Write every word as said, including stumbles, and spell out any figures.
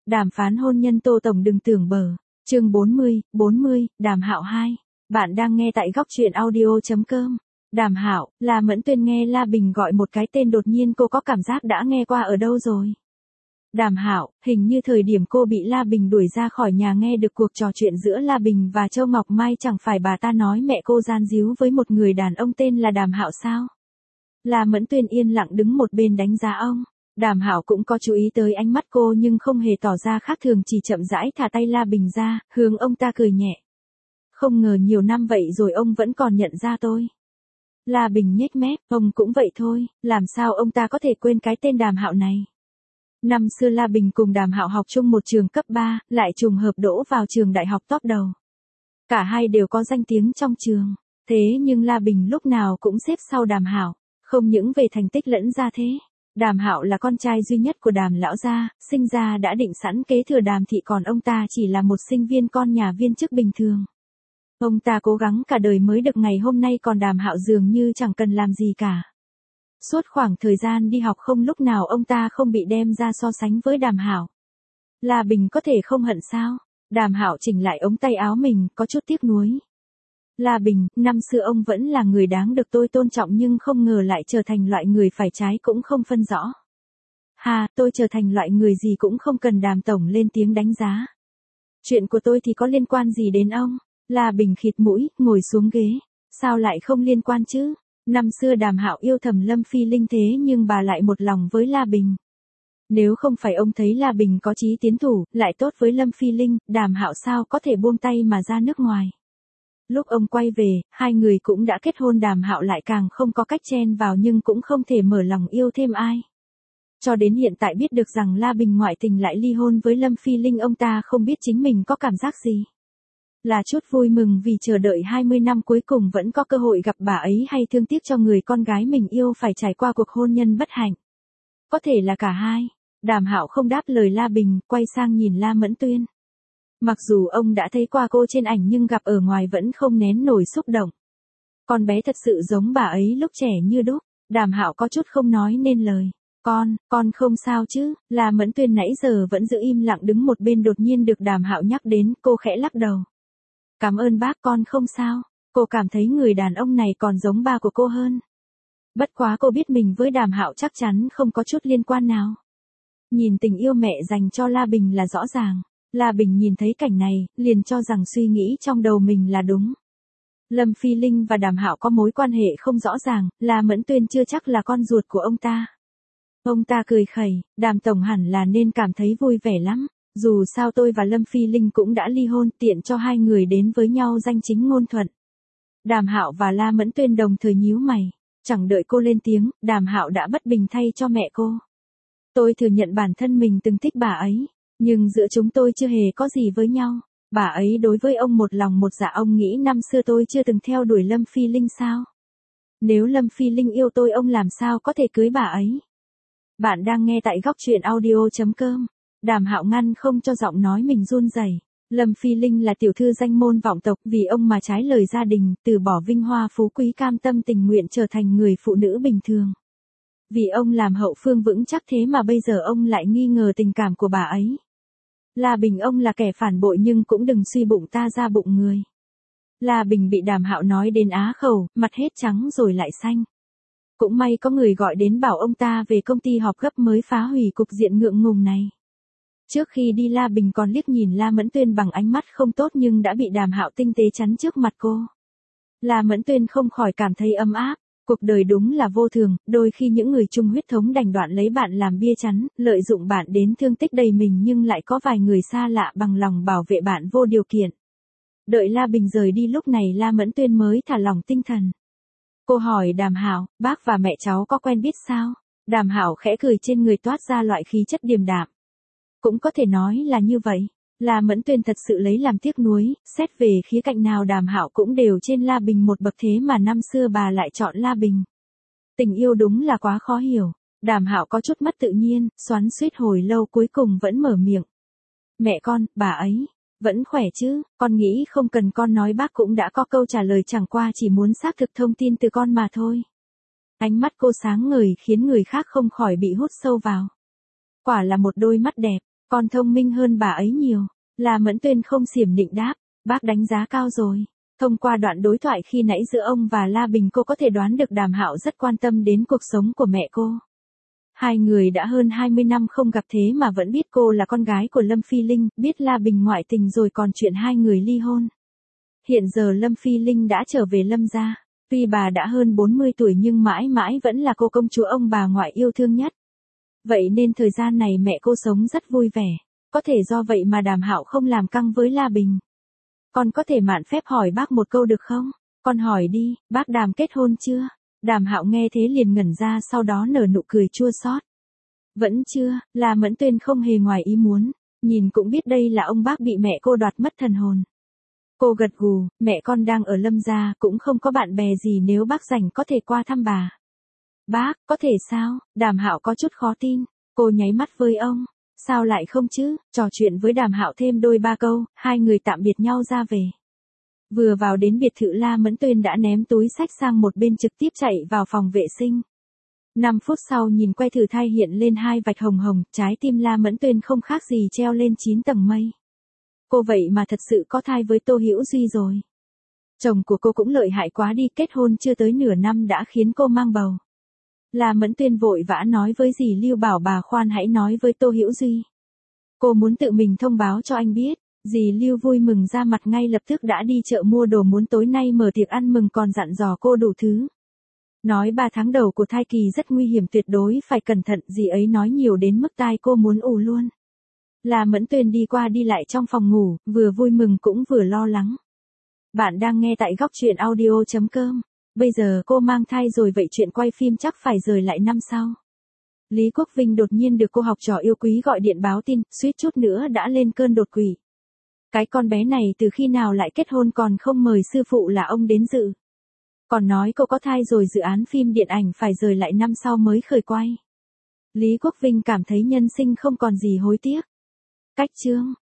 Đàm phán hôn nhân Tô Tổng đừng tưởng bờ. Chương bốn mươi, bốn mươi, Đàm Hạo hai. Bạn đang nghe tại góc truyện audio chấm com. Đàm Hạo, La Mẫn Tuyên nghe La Bình gọi một cái tên đột nhiên cô có cảm giác đã nghe qua ở đâu rồi. Đàm Hạo, hình như thời điểm cô bị La Bình đuổi ra khỏi nhà nghe được cuộc trò chuyện giữa La Bình và Châu Ngọc Mai, chẳng phải bà ta nói mẹ cô gian díu với một người đàn ông tên là Đàm Hạo sao? La Mẫn Tuyên yên lặng đứng một bên đánh giá ông. Đàm Hạo cũng có chú ý tới ánh mắt cô nhưng không hề tỏ ra khác thường, chỉ chậm rãi thả tay La Bình ra, hướng ông ta cười nhẹ. Không ngờ nhiều năm vậy rồi ông vẫn còn nhận ra tôi. La Bình nhếch mép, ông cũng vậy thôi, làm sao ông ta có thể quên cái tên Đàm Hạo này. Năm xưa La Bình cùng Đàm Hạo học chung một trường cấp ba, lại trùng hợp đỗ vào trường đại học top đầu. Cả hai đều có danh tiếng trong trường, thế nhưng La Bình lúc nào cũng xếp sau Đàm Hạo, không những về thành tích lẫn gia thế. Đàm Hạo là con trai duy nhất của Đàm lão gia, sinh ra đã định sẵn kế thừa Đàm thị, còn ông ta chỉ là một sinh viên con nhà viên chức bình thường. Ông ta cố gắng cả đời mới được ngày hôm nay, còn Đàm Hạo dường như chẳng cần làm gì cả. Suốt khoảng thời gian đi học không lúc nào ông ta không bị đem ra so sánh với Đàm Hạo. La Bình có thể không hận sao? Đàm Hạo chỉnh lại ống tay áo mình, có chút tiếc nuối. La Bình, năm xưa ông vẫn là người đáng được tôi tôn trọng nhưng không ngờ lại trở thành loại người phải trái cũng không phân rõ. Hà, tôi trở thành loại người gì cũng không cần Đàm tổng lên tiếng đánh giá. Chuyện của tôi thì có liên quan gì đến ông? La Bình khịt mũi, ngồi xuống ghế. Sao lại không liên quan chứ? Năm xưa Đàm Hạo yêu thầm Lâm Phi Linh, thế nhưng bà lại một lòng với La Bình. Nếu không phải ông thấy La Bình có chí tiến thủ, lại tốt với Lâm Phi Linh, Đàm Hạo sao có thể buông tay mà ra nước ngoài. Lúc ông quay về, hai người cũng đã kết hôn, Đàm Hạo lại càng không có cách chen vào nhưng cũng không thể mở lòng yêu thêm ai. Cho đến hiện tại biết được rằng La Bình ngoại tình lại ly hôn với Lâm Phi Linh, ông ta không biết chính mình có cảm giác gì. Là chút vui mừng vì chờ đợi hai mươi năm cuối cùng vẫn có cơ hội gặp bà ấy, hay thương tiếc cho người con gái mình yêu phải trải qua cuộc hôn nhân bất hạnh. Có thể là cả hai. Đàm Hạo không đáp lời La Bình, quay sang nhìn La Mẫn Tuyên. Mặc dù ông đã thấy qua cô trên ảnh nhưng gặp ở ngoài vẫn không nén nổi xúc động. Con bé thật sự giống bà ấy lúc trẻ như đúc. Đàm Hạo có chút không nói nên lời. Con, con không sao chứ? La Mẫn Tuyên nãy giờ vẫn giữ im lặng đứng một bên, đột nhiên được Đàm Hạo nhắc đến, cô khẽ lắc đầu. Cảm ơn bác, con không sao. Cô cảm thấy người đàn ông này còn giống ba của cô hơn. Bất quá cô biết mình với Đàm Hạo chắc chắn không có chút liên quan nào. Nhìn tình yêu mẹ dành cho La Bình là rõ ràng. La Bình nhìn thấy cảnh này, liền cho rằng suy nghĩ trong đầu mình là đúng. Lâm Phi Linh và Đàm Hạo có mối quan hệ không rõ ràng, La Mẫn Tuyên chưa chắc là con ruột của ông ta. Ông ta cười khẩy, Đàm tổng hẳn là nên cảm thấy vui vẻ lắm. Dù sao tôi và Lâm Phi Linh cũng đã ly hôn, tiện cho hai người đến với nhau danh chính ngôn thuận. Đàm Hạo và La Mẫn Tuyên đồng thời nhíu mày. Chẳng đợi cô lên tiếng, Đàm Hạo đã bất bình thay cho mẹ cô. Tôi thừa nhận bản thân mình từng thích bà ấy. Nhưng giữa chúng tôi chưa hề có gì với nhau. Bà ấy đối với ông một lòng một dạ. Ông nghĩ năm xưa tôi chưa từng theo đuổi Lâm Phi Linh sao? Nếu Lâm Phi Linh yêu tôi, ông làm sao có thể cưới bà ấy? Bạn đang nghe tại góc truyện audio chấm com. Đàm Hạo ngăn không cho giọng nói mình run rẩy. Lâm Phi Linh là tiểu thư danh môn vọng tộc, vì ông mà trái lời gia đình, từ bỏ vinh hoa phú quý, cam tâm tình nguyện trở thành người phụ nữ bình thường. Vì ông làm hậu phương vững chắc, thế mà bây giờ ông lại nghi ngờ tình cảm của bà ấy. La Bình, ông là kẻ phản bội nhưng cũng đừng suy bụng ta ra bụng người. La Bình bị Đàm Hạo nói đến á khẩu, mặt hết trắng rồi lại xanh. Cũng may có người gọi đến bảo ông ta về công ty họp gấp mới phá hủy cục diện ngượng ngùng này. Trước khi đi La Bình còn liếc nhìn La Mẫn Tuyên bằng ánh mắt không tốt nhưng đã bị Đàm Hạo tinh tế chắn trước mặt cô. La Mẫn Tuyên không khỏi cảm thấy ấm áp. Cuộc đời đúng là vô thường, đôi khi những người chung huyết thống đành đoạn lấy bạn làm bia chắn, lợi dụng bạn đến thương tích đầy mình, nhưng lại có vài người xa lạ bằng lòng bảo vệ bạn vô điều kiện. Đợi La Bình rời đi, lúc này La Mẫn Tuyên mới thả lỏng tinh thần. Cô hỏi Đàm Hạo, bác và mẹ cháu có quen biết sao? Đàm Hạo khẽ cười, trên người toát ra loại khí chất điềm đạm. Cũng có thể nói là như vậy. La Mẫn Tuyên thật sự lấy làm tiếc nuối, xét về khía cạnh nào Đàm Hạo cũng đều trên La Bình một bậc, thế mà năm xưa bà lại chọn La Bình. Tình yêu đúng là quá khó hiểu. Đàm Hạo có chút mất tự nhiên, xoắn xuýt hồi lâu cuối cùng vẫn mở miệng. Mẹ con, bà ấy, vẫn khỏe chứ? Con nghĩ không cần con nói, bác cũng đã có câu trả lời, chẳng qua chỉ muốn xác thực thông tin từ con mà thôi. Ánh mắt cô sáng ngời khiến người khác không khỏi bị hút sâu vào. Quả là một đôi mắt đẹp. Con thông minh hơn bà ấy nhiều. La Mẫn Tuyên không xiểm nịnh đáp, bác đánh giá cao rồi. Thông qua đoạn đối thoại khi nãy giữa ông và La Bình cô có thể đoán được Đàm Hạo rất quan tâm đến cuộc sống của mẹ cô. Hai người đã hơn hai mươi năm không gặp thế mà vẫn biết cô là con gái của Lâm Phi Linh, biết La Bình ngoại tình rồi còn chuyện hai người ly hôn. Hiện giờ Lâm Phi Linh đã trở về Lâm gia. Tuy bà đã hơn bốn mươi tuổi nhưng mãi mãi vẫn là cô công chúa ông bà ngoại yêu thương nhất. Vậy nên thời gian này mẹ cô sống rất vui vẻ. Có thể do vậy mà Đàm Hạo không làm căng với La Bình. Con có thể mạn phép hỏi bác một câu được không? Con hỏi đi, bác Đàm kết hôn chưa? Đàm Hạo nghe thế liền ngẩn ra sau đó nở nụ cười chua xót. Vẫn chưa, La Mẫn Tuyên không hề ngoài ý muốn. Nhìn cũng biết đây là ông bác bị mẹ cô đoạt mất thần hồn. Cô gật gù, mẹ con đang ở Lâm gia cũng không có bạn bè gì nếu bác rảnh có thể qua thăm bà. Bác, có thể sao? Đàm Hạo có chút khó tin. Cô nháy mắt với ông. Sao lại không chứ? Trò chuyện với Đàm Hạo thêm đôi ba câu, hai người tạm biệt nhau ra về. Vừa vào đến biệt thự La Mẫn Tuyên đã ném túi sách sang một bên trực tiếp chạy vào phòng vệ sinh. Năm phút sau nhìn que thử thai hiện lên hai vạch hồng hồng, trái tim La Mẫn Tuyên không khác gì treo lên chín tầng mây. Cô vậy mà thật sự có thai với Tô Hữu Duy rồi. Chồng của cô cũng lợi hại quá đi, kết hôn chưa tới nửa năm đã khiến cô mang bầu. La Mẫn Tuyên vội vã nói với dì Lưu bảo bà khoan hãy nói với Tô Hữu Duy. Cô muốn tự mình thông báo cho anh biết. Dì Lưu vui mừng ra mặt ngay lập tức đã đi chợ mua đồ muốn tối nay mở tiệc ăn mừng còn dặn dò cô đủ thứ. Nói ba tháng đầu của thai kỳ rất nguy hiểm tuyệt đối phải cẩn thận, dì ấy nói nhiều đến mức tai cô muốn ù luôn. La Mẫn Tuyên đi qua đi lại trong phòng ngủ, vừa vui mừng cũng vừa lo lắng. Bạn đang nghe tại góc truyện audio chấm com. Bây giờ cô mang thai rồi vậy chuyện quay phim chắc phải rời lại năm sau. Lý Quốc Vinh đột nhiên được cô học trò yêu quý gọi điện báo tin, suýt chút nữa đã lên cơn đột quỵ. Cái con bé này từ khi nào lại kết hôn còn không mời sư phụ là ông đến dự. Còn nói cô có thai rồi dự án phim điện ảnh phải rời lại năm sau mới khởi quay. Lý Quốc Vinh cảm thấy nhân sinh không còn gì hối tiếc. Cách chương